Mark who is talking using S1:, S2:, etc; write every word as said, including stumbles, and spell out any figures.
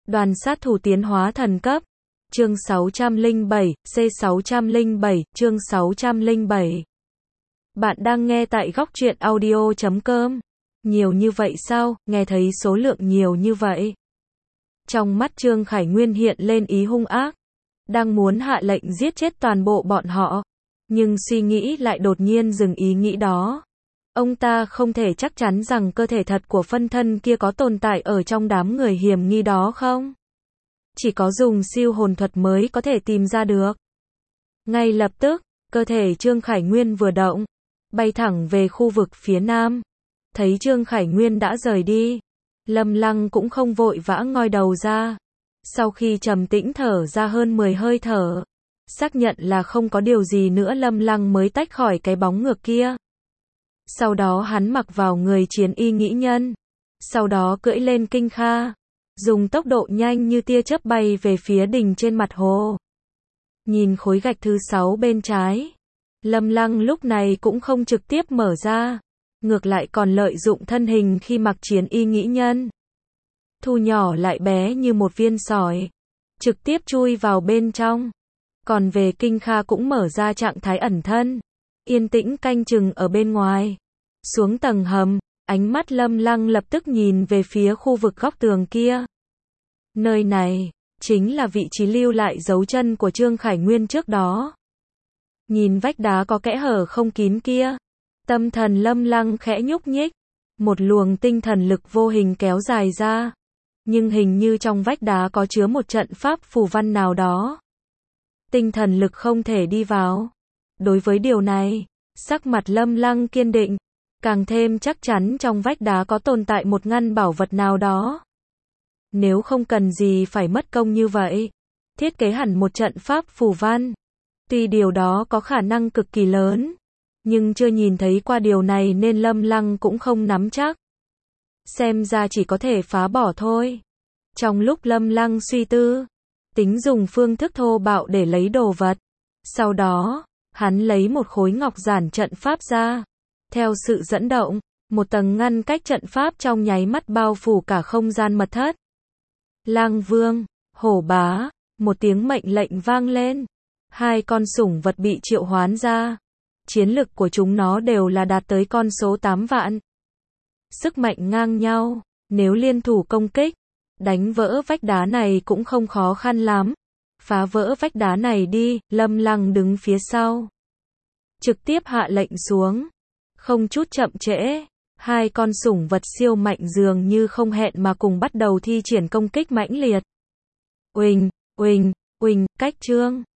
S1: Đoàn sát thủ tiến hóa thần cấp. Chương sáu trăm lẻ bảy, C sáu trăm lẻ bảy, chương sáu trăm lẻ bảy. Bạn đang nghe tại góc truyện audio chấm com. Nhiều như vậy sao, nghe thấy số lượng nhiều như vậy. Trong mắt Trương Khải Nguyên hiện lên ý hung ác. Đang muốn hạ lệnh giết chết toàn bộ bọn họ. Nhưng suy nghĩ lại đột nhiên dừng ý nghĩ đó. Ông ta không thể chắc chắn rằng cơ thể thật của phân thân kia có tồn tại ở trong đám người hiểm nghi đó không? Chỉ có dùng siêu hồn thuật mới có thể tìm ra được. Ngay lập tức, cơ thể Trương Khải Nguyên vừa động, bay thẳng về khu vực phía nam. Thấy Trương Khải Nguyên đã rời đi, Lâm Lăng cũng không vội vã ngoi đầu ra. Sau khi trầm tĩnh thở ra hơn mười hơi thở, xác nhận là không có điều gì nữa, Lâm Lăng mới tách khỏi cái bóng ngược kia. Sau đó hắn mặc vào người chiến y nghĩ nhân. Sau đó cưỡi lên Kinh Kha, dùng tốc độ nhanh như tia chớp bay về phía đỉnh trên mặt hồ. Nhìn khối gạch thứ sáu bên trái, Lâm Lăng lúc này cũng không trực tiếp mở ra, ngược lại còn lợi dụng thân hình khi mặc chiến y nghĩ nhân, thu nhỏ lại bé như một viên sỏi, trực tiếp chui vào bên trong. Còn về Kinh Kha cũng mở ra trạng thái ẩn thân, yên tĩnh canh chừng ở bên ngoài. Xuống tầng hầm, ánh mắt Lâm Lăng lập tức nhìn về phía khu vực góc tường kia. Nơi này chính là vị trí lưu lại dấu chân của Trương Khải Nguyên trước đó. Nhìn vách đá có kẽ hở không kín kia, tâm thần Lâm Lăng khẽ nhúc nhích, một luồng tinh thần lực vô hình kéo dài ra, nhưng hình như trong vách đá có chứa một trận pháp phù văn nào đó. Tinh thần lực không thể đi vào. Đối với điều này, sắc mặt Lâm Lăng kiên định, càng thêm chắc chắn trong vách đá có tồn tại một ngăn bảo vật nào đó. Nếu không cần gì phải mất công như vậy, thiết kế hẳn một trận pháp phù văn. Tuy điều đó có khả năng cực kỳ lớn, nhưng chưa nhìn thấy qua điều này nên Lâm Lăng cũng không nắm chắc. Xem ra chỉ có thể phá bỏ thôi. Trong lúc Lâm Lăng suy tư, tính dùng phương thức thô bạo để lấy đồ vật. Sau đó, hắn lấy một khối ngọc giản trận pháp ra. Theo sự dẫn động, một tầng ngăn cách trận pháp trong nháy mắt bao phủ cả không gian mật thất. Lang Vương, Hổ Bá, một tiếng mệnh lệnh vang lên. Hai con sủng vật bị triệu hoán ra. Chiến lực của chúng nó đều là đạt tới con số tám vạn. Sức mạnh ngang nhau, nếu liên thủ công kích, đánh vỡ vách đá này cũng không khó khăn lắm. Phá vỡ vách đá này đi, Lâm Lăng đứng phía sau, trực tiếp hạ lệnh xuống. Không chút chậm trễ, hai con sủng vật siêu mạnh dường như không hẹn mà cùng bắt đầu thi triển công kích mãnh liệt. Uỳnh, uỳnh, uỳnh, cách Trương